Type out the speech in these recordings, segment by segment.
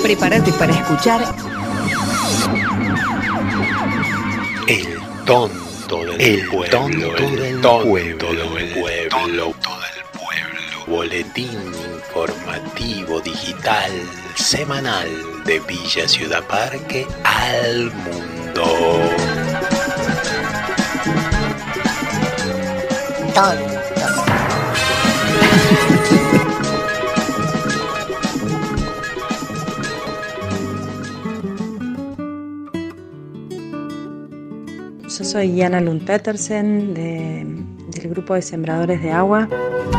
Prepárate para escuchar El tonto del pueblo. Boletín informativo digital semanal de Villa Ciudad Parque al mundo. Yo soy Ana Lund Petersen del grupo de Sembradores de Agua.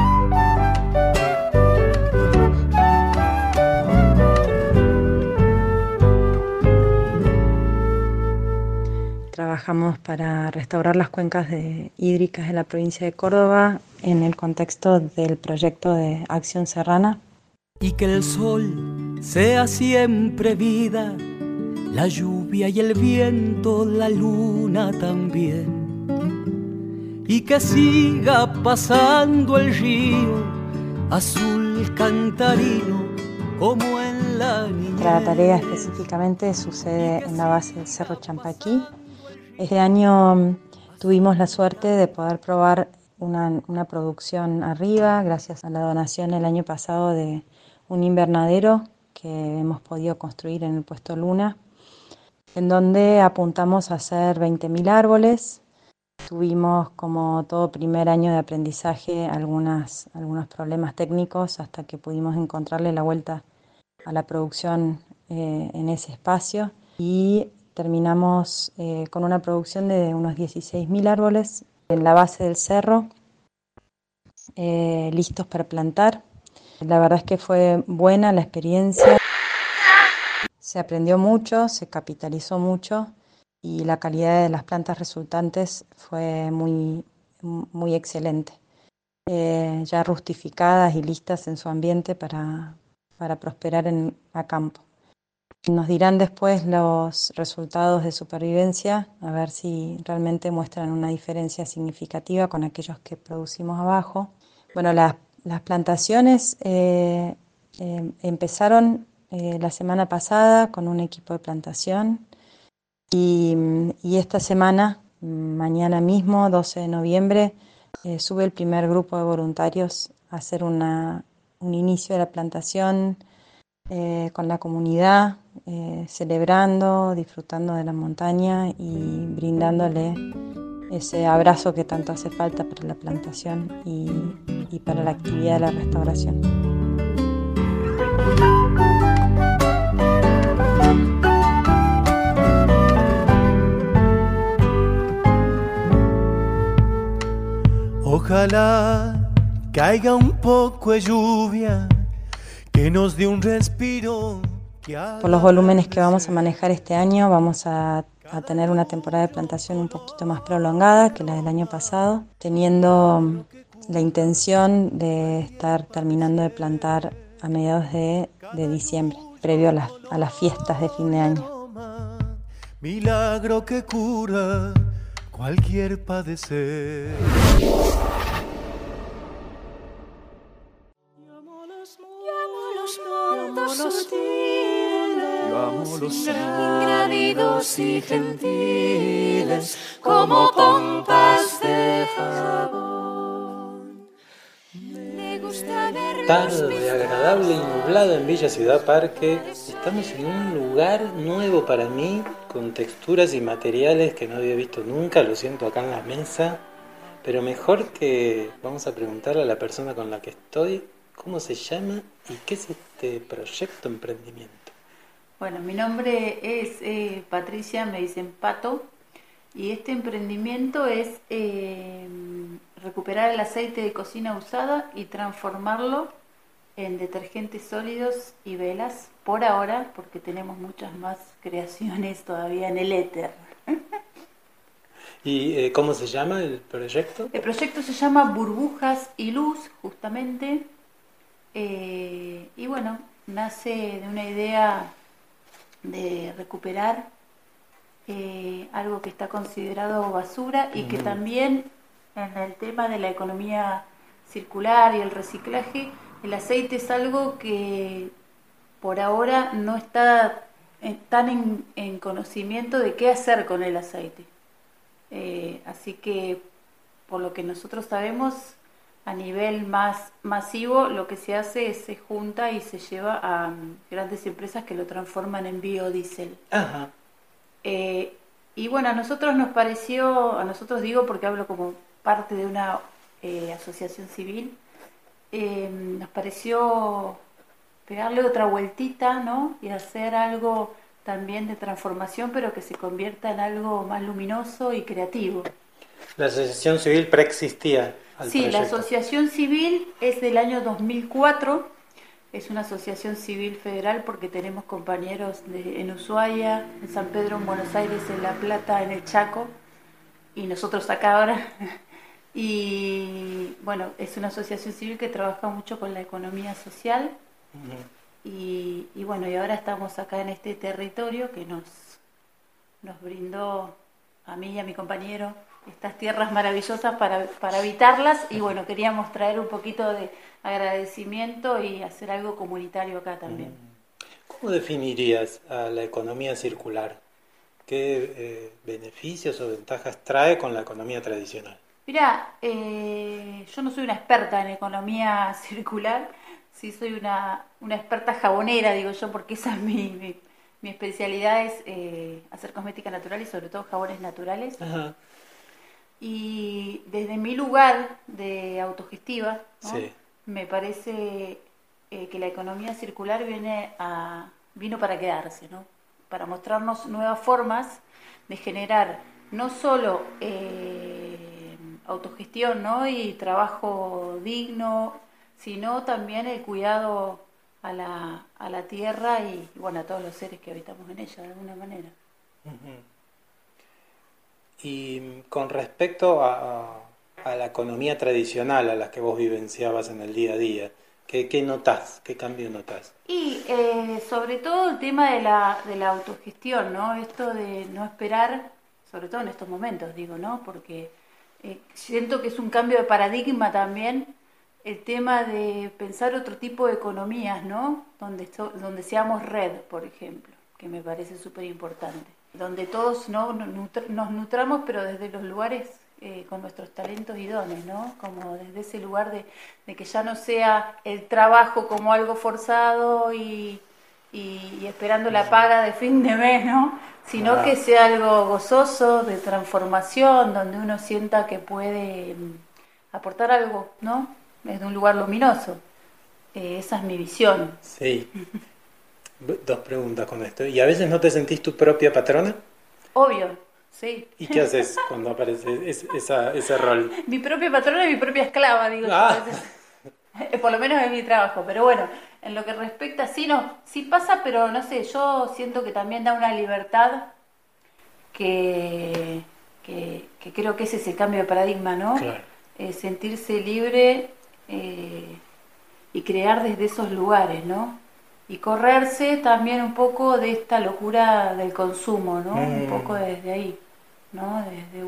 Trabajamos para restaurar las cuencas hídricas de la provincia de Córdoba en el contexto del proyecto de Acción Serrana. Y que el sol sea siempre vida, la lluvia y el viento, la luna también. Y que siga pasando el río, azul cantarino, como en la niñez. Nuestra tarea específicamente sucede en la base del Cerro Champaquí. Este año tuvimos la suerte de poder probar una producción arriba, gracias a la donación el año pasado de un invernadero que hemos podido construir en el puesto Luna, en donde apuntamos a hacer 20.000 árboles. Tuvimos, como todo primer año de aprendizaje, algunos problemas técnicos hasta que pudimos encontrarle la vuelta a la producción en ese espacio, y terminamos con una producción de unos 16.000 árboles en la base del cerro, listos para plantar. La verdad es que fue buena la experiencia, se aprendió mucho, se capitalizó mucho y la calidad de las plantas resultantes fue muy, muy excelente, ya rustificadas y listas en su ambiente para prosperar a campo. Nos dirán después los resultados de supervivencia, a ver si realmente muestran una diferencia significativa con aquellos que producimos abajo. Bueno, las plantaciones empezaron la semana pasada con un equipo de plantación y esta semana, mañana mismo, 12 de noviembre, sube el primer grupo de voluntarios a hacer un inicio de la plantación con la comunidad, celebrando, disfrutando de la montaña y brindándole ese abrazo que tanto hace falta para la plantación y para la actividad de la restauración. Ojalá caiga un poco de lluvia, que nos dé un respiro. Por los volúmenes que vamos a manejar este año, vamos a tener una temporada de plantación un poquito más prolongada que la del año pasado, teniendo la intención de estar terminando de plantar a mediados de diciembre, previo a las fiestas de fin de año. Milagro que cura cualquier padecer. Ingrávidos y gentiles, como pompas de jabón. Me gusta ver Tarde agradable y nublada en Villa Ciudad Parque. Estamos en un lugar nuevo para mí, con texturas y materiales que no había visto nunca. Lo siento acá en la mesa, pero mejor que vamos a preguntarle a la persona con la que estoy cómo se llama y qué es este proyecto emprendimiento. Bueno, mi nombre es Patricia, me dicen Pato, y este emprendimiento es recuperar el aceite de cocina usada y transformarlo en detergentes sólidos y velas, por ahora, porque tenemos muchas más creaciones todavía en el éter. ¿Y cómo se llama el proyecto? El proyecto se llama Burbujas y Luz, justamente, y bueno, nace de una idea de recuperar algo que está considerado basura y que también en el tema de la economía circular y el reciclaje, el aceite es algo que por ahora no está tan en conocimiento de qué hacer con el aceite. Así que, por lo que nosotros sabemos, a nivel más masivo, lo que se hace es se junta y se lleva a grandes empresas que lo transforman en biodiesel. Ajá. Y bueno, a nosotros nos pareció, a nosotros digo porque hablo como parte de una asociación civil, nos pareció pegarle otra vueltita, ¿no? Y hacer algo también de transformación, pero que se convierta en algo más luminoso y creativo. La asociación civil preexistía al Sí, proyecto. la asociación civil es del año 2004, es una asociación civil federal porque tenemos compañeros en Ushuaia, en San Pedro, en Buenos Aires, en La Plata, en el Chaco, y nosotros acá ahora. Y bueno, es una asociación civil que trabaja mucho con la economía social. Y bueno, y ahora estamos acá en este territorio que nos brindó a mí y a mi compañero estas tierras maravillosas para habitarlas, y bueno, queríamos traer un poquito de agradecimiento y hacer algo comunitario acá también. ¿Cómo definirías a la economía circular? ¿Qué beneficios o ventajas trae con la economía tradicional? Mirá, yo no soy una experta en economía circular, sí soy una experta jabonera, digo yo, porque esa es mi especialidad, es hacer cosmética natural y sobre todo jabones naturales. Ajá. Y desde mi lugar de autogestiva, ¿no? Sí. Me parece que la economía circular vino para quedarse, ¿no? Para mostrarnos nuevas formas de generar no solo autogestión, ¿no? Y trabajo digno, sino también el cuidado a la tierra y bueno, a todos los seres que habitamos en ella de alguna manera. Y con respecto a la economía tradicional a la que vos vivenciabas en el día a día, ¿qué notás? ¿Qué cambio notás? Y sobre todo el tema de la autogestión, ¿no? Esto de no esperar, sobre todo en estos momentos, digo, ¿no? Porque siento que es un cambio de paradigma también, el tema de pensar otro tipo de economías, ¿no? Donde seamos red, por ejemplo, que me parece súper importante. Donde todos, ¿no? nos nutramos, pero desde los lugares con nuestros talentos y dones, ¿no? Como desde ese lugar de que ya no sea el trabajo como algo forzado y esperando la paga de fin de mes, ¿no? Sino que sea algo gozoso, de transformación, donde uno sienta que puede aportar algo, ¿no? Desde un lugar luminoso. Esa es mi visión. Sí. Dos preguntas con esto. ¿Y a veces no te sentís tu propia patrona? Obvio, sí. ¿Y qué haces cuando aparece ese rol? Mi propia patrona y mi propia esclava, digo yo a veces. Por lo menos en mi trabajo. Pero bueno, en lo que respecta, sí pasa, pero no sé, yo siento que también da una libertad que creo que ese es el cambio de paradigma, ¿no? Claro. Sentirse libre y crear desde esos lugares, ¿no? Y correrse también un poco de esta locura del consumo, ¿no? Un poco desde ahí, ¿no?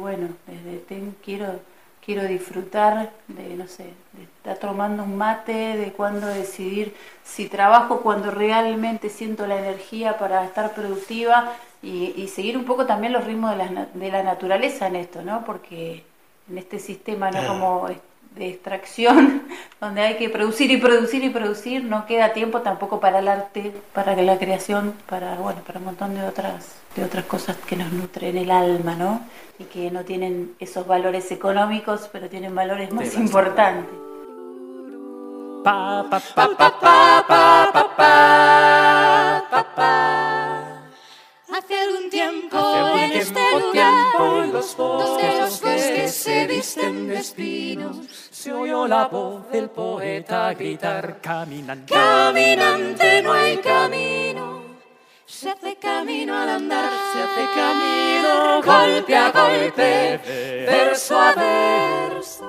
Quiero disfrutar de, no sé, de estar tomando un mate, de cuándo decidir si trabajo, cuando realmente siento la energía para estar productiva y seguir un poco también los ritmos de la naturaleza en esto, ¿no? Porque en este sistema, ¿no? Como de extracción, donde hay que producir y producir y producir, no queda tiempo tampoco para el arte, para la creación, para un montón de otras cosas que nos nutren el alma, ¿no? Y que no tienen esos valores económicos, pero tienen valores más importantes. Pa pa pa pa pa pa pa pa pa pa. Hace algún tiempo en este lugar, donde los bosques se visten de espinos, se oyó la voz del poeta gritar: caminante, caminante no hay camino, se hace camino al andar, se hace camino golpe a golpe, verso a verso.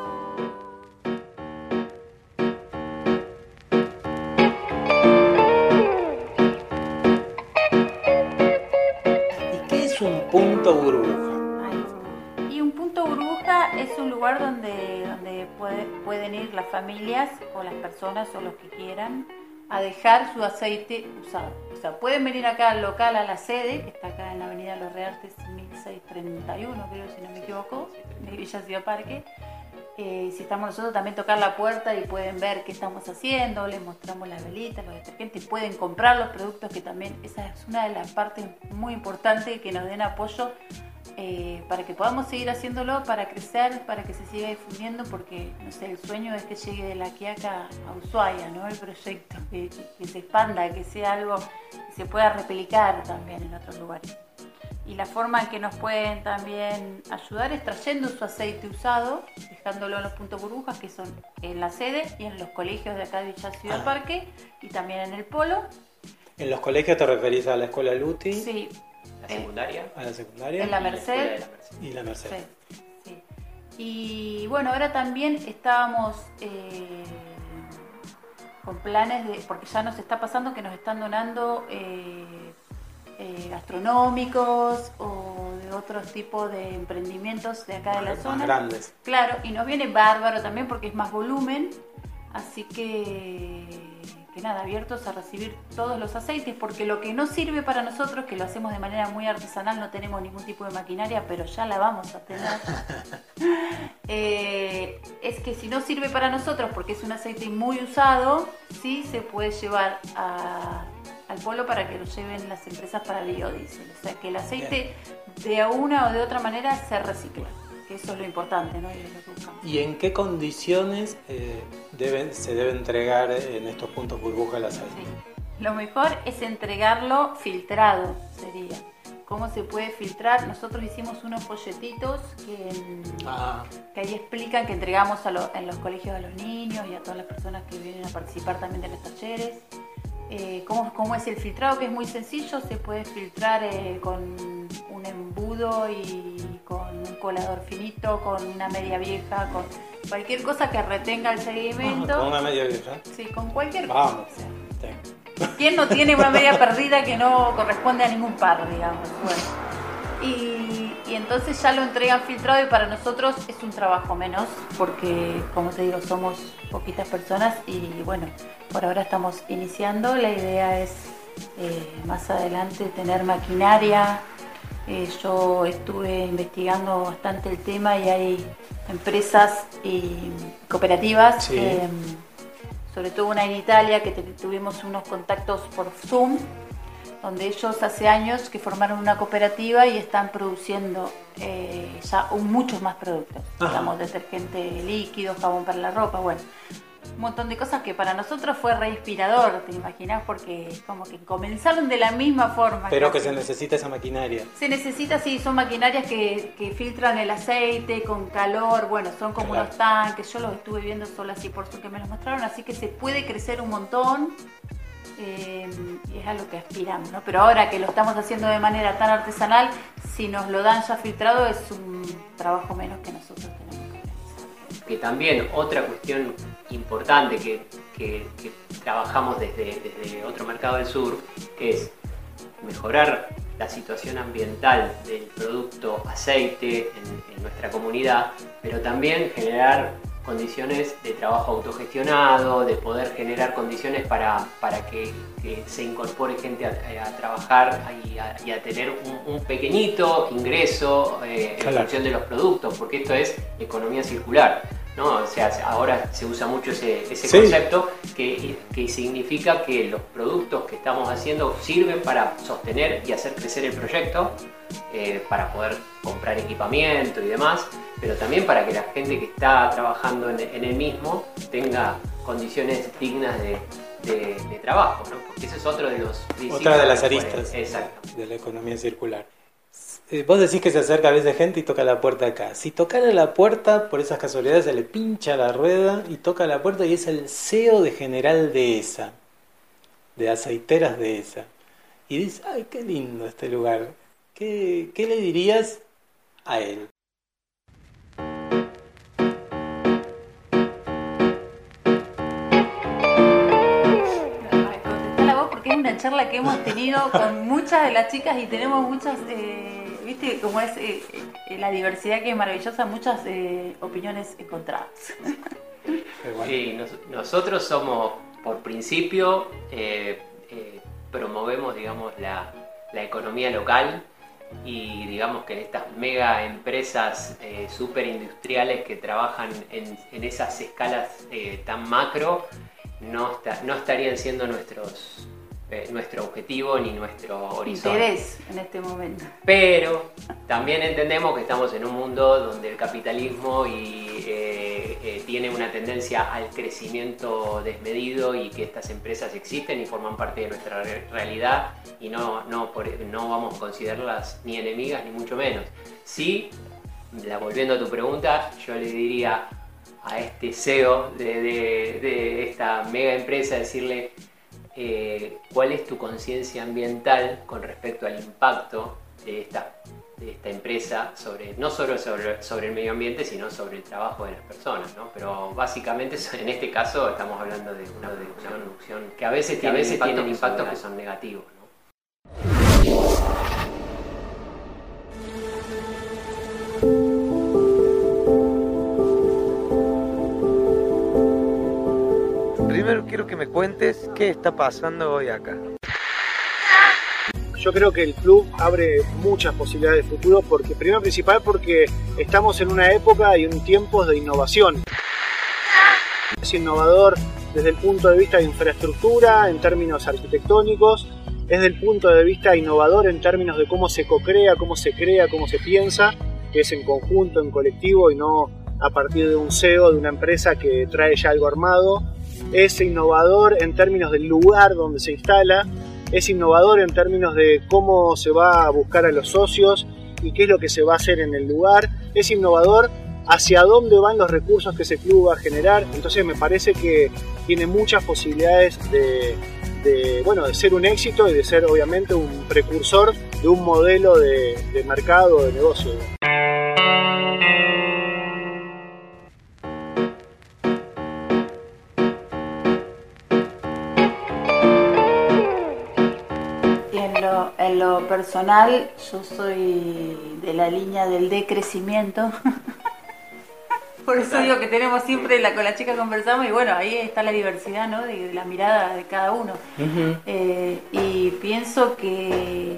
Un punto burbuja. Y un punto burbuja es un lugar donde pueden ir las familias o las personas o los que quieran a dejar su aceite usado. O sea, pueden venir acá al local, a la sede, que está acá en la avenida Los Reartes 1631, creo, si no me equivoco, de Villa Ciudad Parque. Si estamos nosotros, también tocar la puerta y pueden ver qué estamos haciendo, les mostramos las velitas, los detergentes, pueden comprar los productos, que también esa es una de las partes muy importantes, que nos den apoyo para que podamos seguir haciéndolo, para crecer, para que se siga difundiendo, porque no sé, el sueño es que llegue de La Quiaca a Ushuaia, ¿no? El proyecto, que se expanda, que sea algo que se pueda replicar también en otros lugares. Y la forma en que nos pueden también ayudar es trayendo su aceite usado, dejándolo en los puntos burbujas, que son en la sede y en los colegios de acá de Villa Ciudad Parque, y también en el Polo. ¿En los colegios te referís a la escuela Luti? Sí. ¿La secundaria? ¿A la secundaria? En la Merced. Y la Merced. Sí, sí. Y bueno, ahora también estábamos con planes de, porque ya nos está pasando que nos están donando gastronómicos o de otros tipos de emprendimientos de acá de la zona. Más grandes. Claro, y nos viene bárbaro también porque es más volumen, así que nada, abiertos a recibir todos los aceites, porque lo que no sirve para nosotros, que lo hacemos de manera muy artesanal, no tenemos ningún tipo de maquinaria, pero ya la vamos a tener, es que si no sirve para nosotros, porque es un aceite muy usado, sí se puede llevar al Polo para que lo lleven las empresas para biodiesel, o sea que el aceite de una o de otra manera se recicla, que eso es lo importante, ¿no? Y es lo que buscamos. ¿Y en qué condiciones se debe entregar en estos puntos burbuja el aceite? Sí. Lo mejor es entregarlo filtrado, sería. ¿Cómo se puede filtrar? Nosotros hicimos unos folletitos que ahí explican, que entregamos en los colegios a los niños y a todas las personas que vienen a participar también de los talleres. ¿Cómo es el filtrado? Que es muy sencillo, se puede filtrar con un embudo y con un colador finito, con una media vieja, con cualquier cosa que retenga el sedimento. ¿Con una media vieja? Sí, con cualquier Vamos. cosa. ¿Quién no tiene una media perdida que no corresponde a ningún par, digamos? Bueno. Y entonces ya lo entregan filtrado y para nosotros es un trabajo menos porque, como te digo, somos poquitas personas y bueno, por ahora estamos iniciando. La idea es más adelante tener maquinaria. Yo estuve investigando bastante el tema y hay empresas y cooperativas, sí. Sobre todo una en Italia, que tuvimos unos contactos por Zoom, donde ellos hace años que formaron una cooperativa y están produciendo ya muchos más productos, digamos, detergente líquido, jabón para la ropa, bueno, un montón de cosas que para nosotros fue re inspirador, ¿te imaginas? Porque como que comenzaron de la misma forma. Pero que se necesita esa maquinaria. Se necesita, sí, son maquinarias que filtran el aceite con calor, bueno, son como unos tanques, yo los estuve viendo solo así por su que me los mostraron, así que se puede crecer un montón. Y es a lo que aspiramos, ¿no? Pero ahora que lo estamos haciendo de manera tan artesanal, si nos lo dan ya filtrado es un trabajo menos que nosotros tenemos que realizar. Que también otra cuestión importante que trabajamos desde otro mercado del sur es mejorar la situación ambiental del producto aceite en nuestra comunidad, pero también generar condiciones de trabajo autogestionado, de poder generar condiciones para que se incorpore gente a trabajar y a tener un pequeñito ingreso en función de los productos, porque esto es economía circular, ¿no? O sea, ahora se usa mucho ese concepto que significa que los productos que estamos haciendo sirven para sostener y hacer crecer el proyecto, para poder comprar equipamiento y demás, pero también para que la gente que está trabajando en el mismo tenga condiciones dignas de trabajo, ¿no? Porque ese es otro de los principios. Otra de las aristas de la economía circular. Vos decís que se acerca a veces gente y toca la puerta acá. Si tocara la puerta, por esas casualidades se le pincha la rueda y toca la puerta y es el CEO de General Dehesa, de Aceiteras Dehesa. Y dice, ay, qué lindo este lugar. ¿Qué le dirías a él? Contestá la voz porque es una charla que hemos tenido con muchas de las chicas y tenemos muchas, viste cómo es la diversidad que es maravillosa, muchas opiniones encontradas. Sí, nosotros somos por principio promovemos, digamos, la economía local, y digamos que en estas mega empresas superindustriales que trabajan en esas escalas tan macro no estarían siendo nuestro objetivo ni nuestro horizonte. Interés en este momento. Pero también entendemos que estamos en un mundo donde el capitalismo tiene una tendencia al crecimiento desmedido, y que estas empresas existen y forman parte de nuestra realidad, y no vamos a considerarlas ni enemigas ni mucho menos. Sí, volviendo a tu pregunta, yo le diría a este CEO de esta mega empresa, decirle cuál es tu conciencia ambiental con respecto al impacto de esta empresa no solo sobre el medio ambiente, sino sobre el trabajo de las personas, ¿no? Pero básicamente en este caso estamos hablando de una producción que a veces tiene impactos que son negativos, ¿no? Primero quiero que me cuentes qué está pasando hoy acá. Yo creo que el club abre muchas posibilidades de futuro, porque primero principal porque estamos en una época y en tiempos de innovación. Es innovador desde el punto de vista de infraestructura, en términos arquitectónicos, es desde el punto de vista innovador en términos de cómo se co-crea, cómo se crea, cómo se piensa, que es en conjunto, en colectivo, y no a partir de un CEO de una empresa que trae ya algo armado. Es innovador en términos del lugar donde se instala, es innovador en términos de cómo se va a buscar a los socios y qué es lo que se va a hacer en el lugar, es innovador hacia dónde van los recursos que ese club va a generar. Entonces me parece que tiene muchas posibilidades de ser un éxito y de ser obviamente un precursor de un modelo de mercado, de negocio. En lo personal, yo soy de la línea del decrecimiento. Por eso digo que tenemos siempre, con la chica conversamos, y bueno, ahí está la diversidad, ¿no? De la mirada de cada uno. Uh-huh. Y pienso que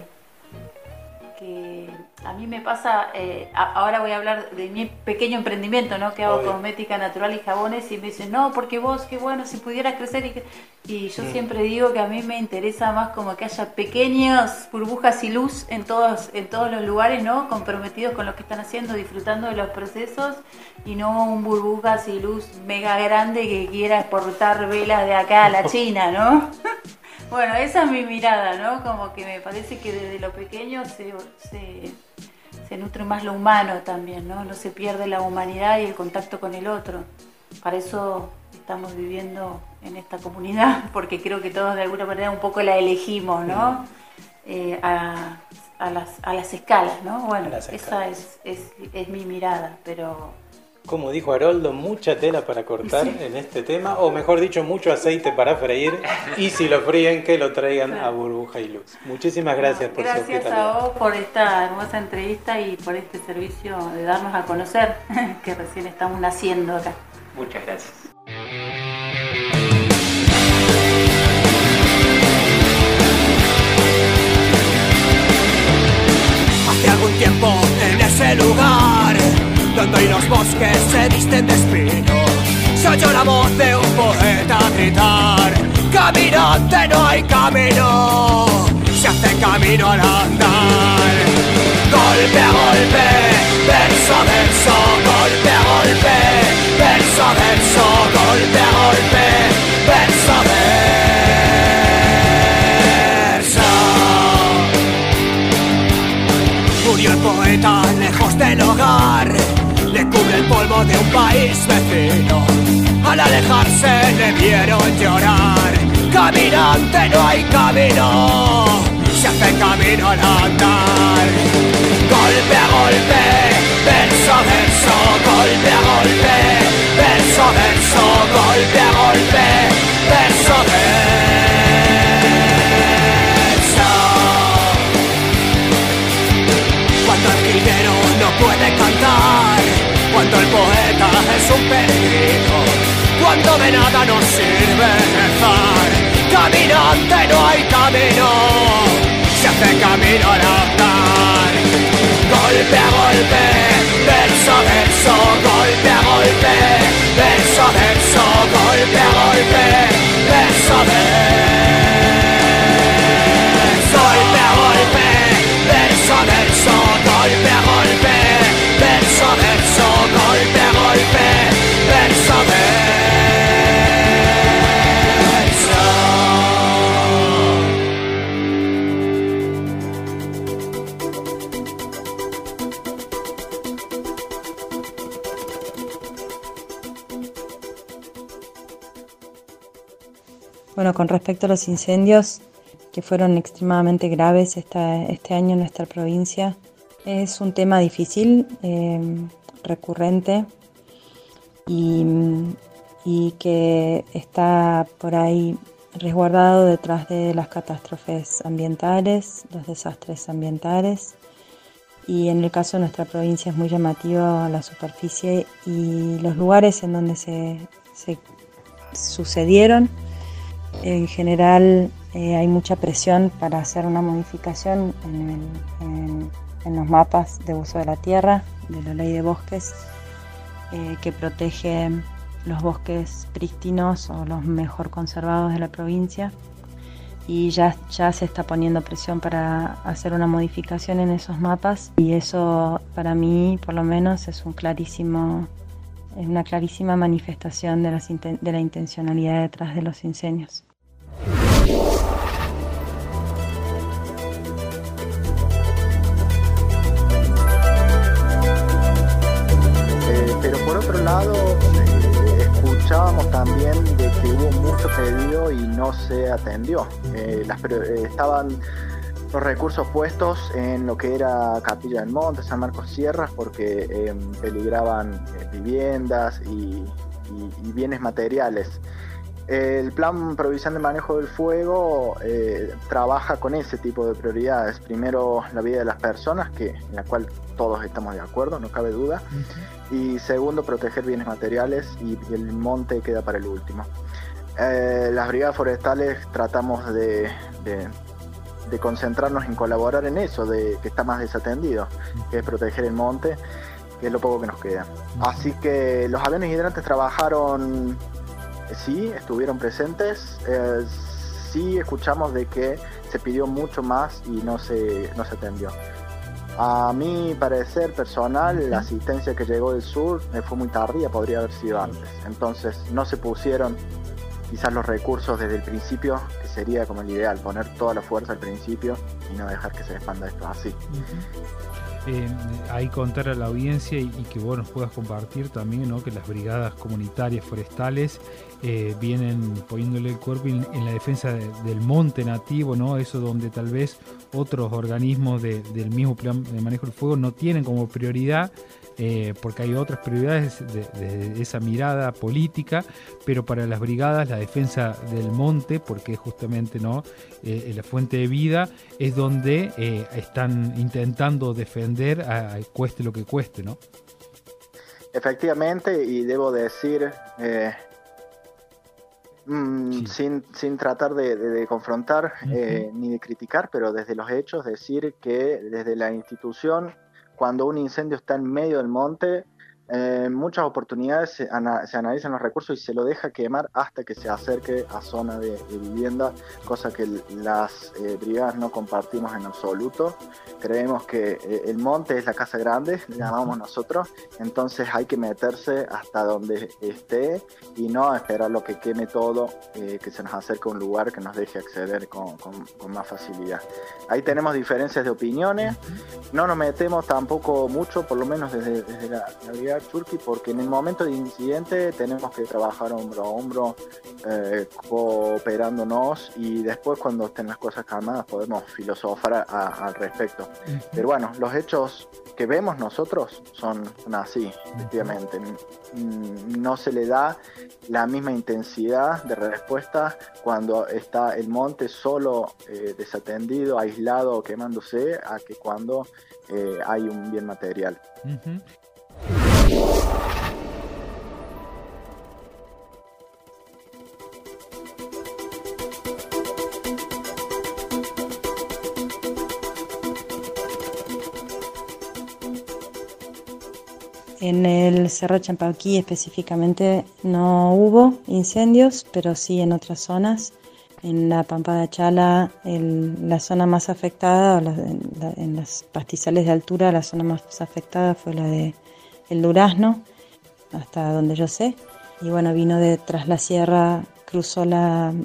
a mí me pasa, ahora voy a hablar de mi pequeño emprendimiento, ¿no? Que hago cosmética natural y jabones, y me dicen, no, porque vos, qué bueno, si pudieras crecer. Y yo siempre digo que a mí me interesa más como que haya pequeñas burbujas y luz en todos los lugares, ¿no? Comprometidos con lo que están haciendo, disfrutando de los procesos, y no un burbujas y luz mega grande que quiera exportar velas de acá a la China, ¿no? Bueno, esa es mi mirada, ¿no? Como que me parece que desde lo pequeño se nutre más lo humano también, ¿no? No se pierde la humanidad y el contacto con el otro. Para eso estamos viviendo en esta comunidad, porque creo que todos de alguna manera un poco la elegimos, ¿no? A las escalas, ¿no? Bueno, esa es mi mirada, pero... Como dijo Haroldo, mucha tela para cortar en este tema, o mejor dicho, mucho aceite para freír, y si lo fríen, que lo traigan a Burbuja y Luz. Muchísimas gracias por su hospitalidad. Gracias a vos por esta hermosa entrevista y por este servicio de darnos a conocer, que recién estamos naciendo acá. Muchas gracias. Hace algún tiempo en ese lugar donde hoy los bosques se visten de espinos, se oyó la voz de un poeta gritar: caminante, no hay camino, se hace camino al andar. Golpe a golpe, verso a verso, golpe a golpe, verso a verso, golpe a golpe, verso a verso. Murió el poeta lejos del hogar, le cubre el polvo de un país vecino. Al alejarse le vieron llorar: caminante, no hay camino, se hace camino al andar. Golpe a golpe, verso a verso, golpe a golpe, verso a verso, golpe a golpe, verso a verso. Cuando el jilguero no puede cantar, cuando el poeta es un peregrino, cuando de nada nos sirve rezar, caminante no hay camino, se hace camino al andar. Golpe a golpe, verso a verso, golpe a golpe, verso a verso, golpe a golpe, verso a verso, golpe a golpe, verso a verso, golpe a golpe, verso a verso, golpe a golpe, verso a verso. Bueno, con respecto a los incendios que fueron extremadamente graves este año en nuestra provincia, es un tema difícil, recurrente y que está por ahí resguardado detrás de las catástrofes ambientales, los desastres ambientales. Y en el caso de nuestra provincia es muy llamativo la superficie y los lugares en donde se sucedieron. En general hay mucha presión para hacer una modificación en los mapas de uso de la tierra, de la ley de bosques, que protege los bosques prístinos o los mejor conservados de la provincia. Y ya se está poniendo presión para hacer una modificación en esos mapas, y eso para mí por lo menos es una clarísima manifestación de la intencionalidad detrás de los incendios. Pero por otro lado, escuchábamos también de que hubo mucho pedido y no se atendió. Estaban los recursos puestos en lo que era Capilla del Monte, San Marcos Sierras, porque peligraban viviendas y bienes materiales. El Plan Provincial de Manejo del Fuego trabaja con ese tipo de prioridades. Primero, la vida de las personas, en la cual todos estamos de acuerdo, no cabe duda. Y segundo, proteger bienes materiales, y el monte queda para el último. Las brigadas forestales tratamos de concentrarnos en colaborar en eso, que está más desatendido, que es proteger el monte, que es lo poco que nos queda. Así que los aviones hidrantes trabajaron. Sí, estuvieron presentes, sí escuchamos de que se pidió mucho más y no se atendió. A mi parecer personal, la asistencia que llegó del sur fue muy tardía, podría haber sido antes. Entonces no se pusieron quizás los recursos desde el principio, que sería como el ideal, poner toda la fuerza al principio y no dejar que se expanda esto así. Ahí contar a la audiencia y que vos nos puedas compartir también, ¿no?, que las brigadas comunitarias forestales vienen poniéndole el cuerpo en la defensa del monte nativo, ¿no? Eso donde tal vez otros organismos del mismo plan de manejo del fuego no tienen como prioridad, porque hay otras prioridades de esa mirada política, pero para las brigadas la defensa del monte, porque justamente, ¿no?, la fuente de vida, es donde están intentando defender cueste lo que cueste, ¿no? Efectivamente, y debo decir, sí, sin tratar de confrontar ni de criticar, pero desde los hechos, decir que desde la institución, cuando un incendio está en medio del monte, en muchas oportunidades se analizan los recursos y se lo deja quemar hasta que se acerque a zona de vivienda, cosa que las brigadas no compartimos en absoluto. Creemos que el monte es la casa grande, le llamamos nosotros, entonces hay que meterse hasta donde esté y no esperar lo que queme todo, que se nos acerque a un lugar que nos deje acceder con más facilidad. Ahí tenemos diferencias de opiniones, no nos metemos tampoco mucho, por lo menos desde la brigada Churqui, porque en el momento de incidente tenemos que trabajar hombro a hombro, cooperándonos, y después cuando estén las cosas calmadas podemos filosofar al respecto. Pero bueno, los hechos que vemos nosotros son así, efectivamente. No se le da la misma intensidad de respuesta cuando está el monte solo, desatendido, aislado o quemándose, a que cuando hay un bien material. En el Cerro Champaquí específicamente no hubo incendios, pero sí en otras zonas. En la Pampa de Achala, la zona más afectada, en las pastizales de altura, la zona más afectada fue la de el Durazno, hasta donde yo sé. Y bueno, vino de tras la sierra, cruzó la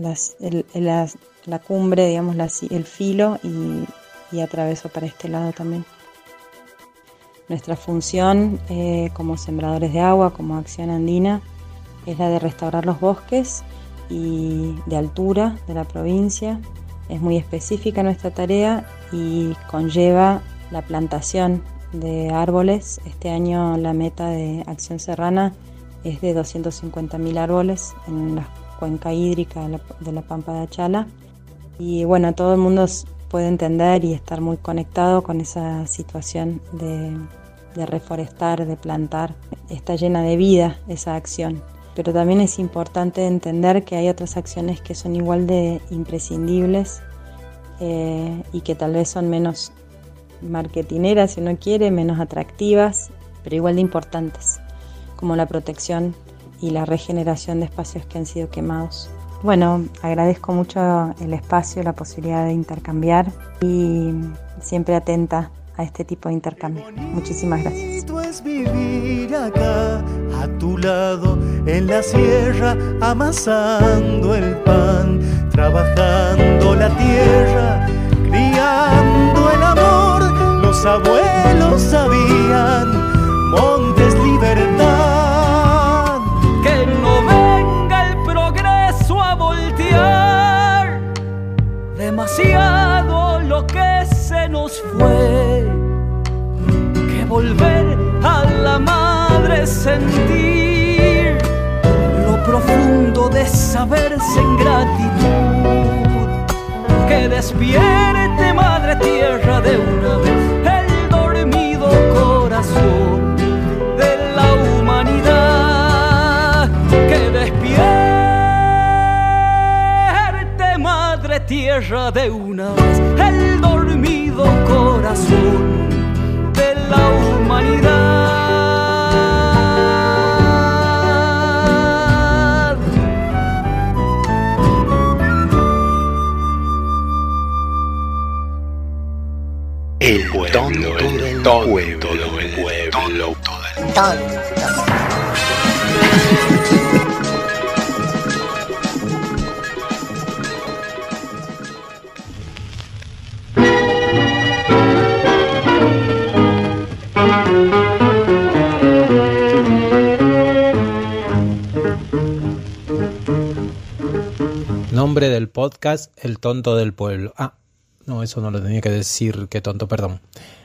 cumbre, digamos, el filo y atravesó para este lado también. Nuestra función como sembradores de agua, como Acción Andina, es la de restaurar los bosques y de altura de la provincia. Es muy específica nuestra tarea y conlleva la plantación de árboles. Este año la meta de Acción Serrana es de 250.000 árboles en la cuenca hídrica de la Pampa de Achala. Y bueno, todo el mundo puede entender y estar muy conectado con esa situación de reforestar, de plantar. Está llena de vida esa acción. Pero también es importante entender que hay otras acciones que son igual de imprescindibles y que tal vez son menos marketineras, si uno quiere, menos atractivas, pero igual de importantes, como la protección y la regeneración de espacios que han sido quemados. Bueno, agradezco mucho el espacio, la posibilidad de intercambiar y siempre atenta a este tipo de intercambio. Muchísimas gracias. Es vivir acá a tu lado en la sierra, amasando el pan, trabajando la tierra, criando el amor. Los abuelos sabían, Montes libertad. Que no venga el progreso a voltear demasiado lo que se nos fue. Que volver a la madre sentir lo profundo de saberse en gratitud. Que despierte madre tierra de una vez el dormido corazón de la humanidad. Que despierte madre tierra de una vez el dormido corazón de la humanidad. El tonto del pueblo. Nombre del podcast: El tonto del pueblo. No, eso no lo tenía que decir, qué tonto, perdón.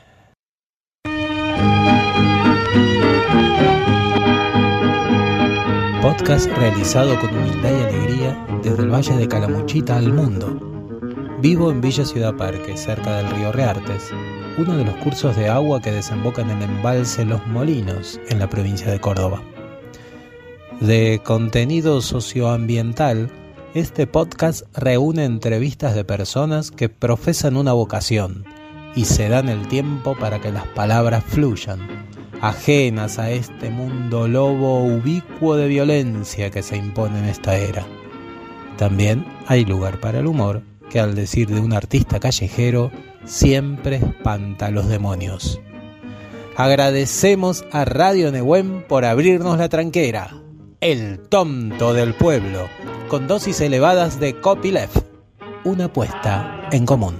Podcast realizado con humildad y alegría desde el Valle de Calamuchita al mundo. Vivo en Villa Ciudad Parque, cerca del río Reartes, uno de los cursos de agua que desembocan en el embalse Los Molinos, en la provincia de Córdoba. De contenido socioambiental, este podcast reúne entrevistas de personas que profesan una vocación y se dan el tiempo para que las palabras fluyan, ajenas a este mundo lobo ubicuo de violencia que se impone en esta era. También hay lugar para el humor, que al decir de un artista callejero, siempre espanta a los demonios. Agradecemos a Radio Nehuen por abrirnos la tranquera. El tonto del pueblo, con dosis elevadas de copyleft, una apuesta en común.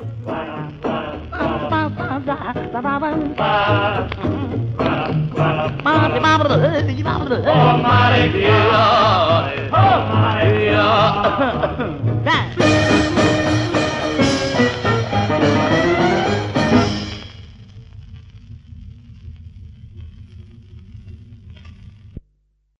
Oh, María.